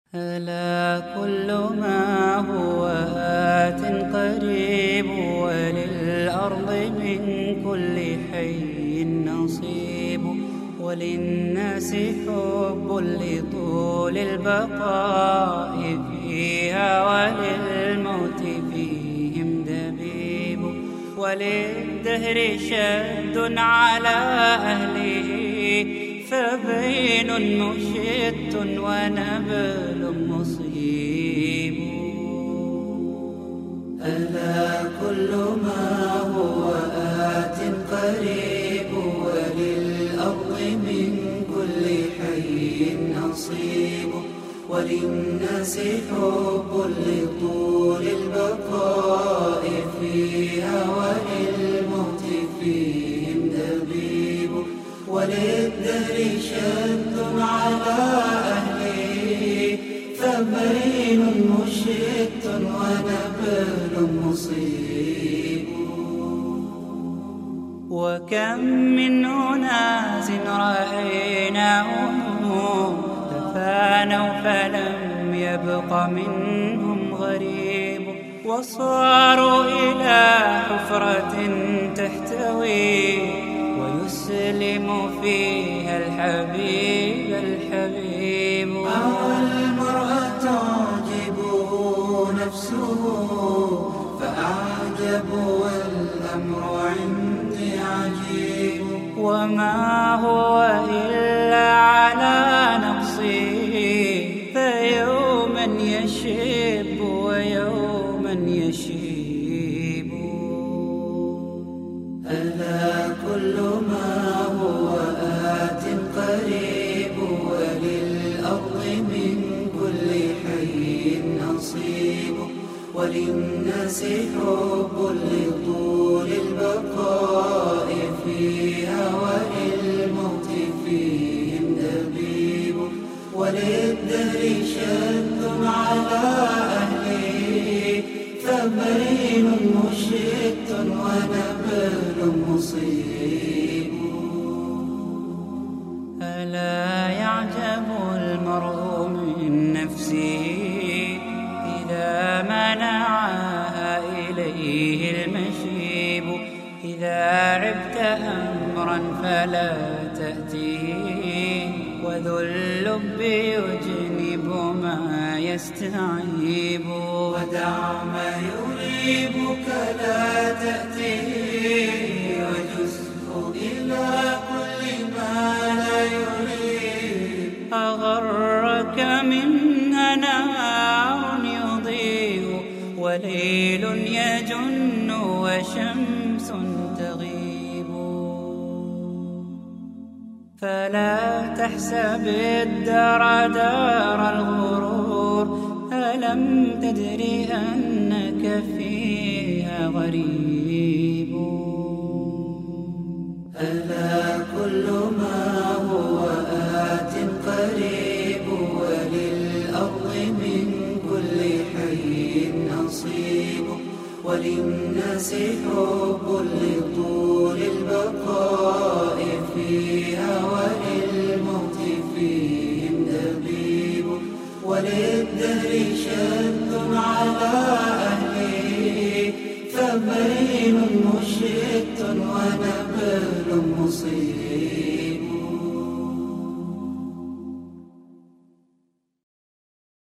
ألا كل ما هو آت قريب، وللأرض من كل حي نصيب، وللناس حب لطول البقاء فيها، وللموت فيهم دبيب، وللدهر شد على أهله، فبين مشت ونبل مصيب. ألا كل ما هو آت قريب، وللأرض من كل حي نصيب، وللناس حب لطول البقاء فيها، وللموت فيهم دبيب، وللدهر شد على أهله، فبين مشت ونبل مصيب. وكم من أناس رأيناهم تفانوا فلم يبق منهم غريب، وصاروا إلى حفرة تحتوي، ويسلم فيها الحبيب. المرأة تعجبه نفسه، فأعجب والأمر عندي عجيب، وما هو إلا على نقصه، فيوما يشب ويوما يشيب. ألا كل ما هو آت قريب، وللأرض من كل حي نصيب، وللناس حب لطول البقاء فيها، وللموت فيهم دبيب، وللدهر شد على أهله، فبين مشت ونبل مصيب. ألا يعجب المرء من نفسه إذا منعها إليه المشيب، إذا عبت أمرا فلا تأتيه، وذو اللب يجنب ما يستعيب، ودع ما يريبك لا تأتيه، وجزه إلى كل ما لا يريب. أغرك منها نهار يضيء، وليل يجن وشمس تغيب، فلا تحسب الدار دار الغرور، ألم تدري أنك فيها غريب. ألا كل ما هو آت قريب، وللأرض من كل حي نصيب، وللناس حب لطول البقاء فيها، وللموت فيهم دبيب، وللدهر شد على أهله، فبين مشت ونبل مصيب.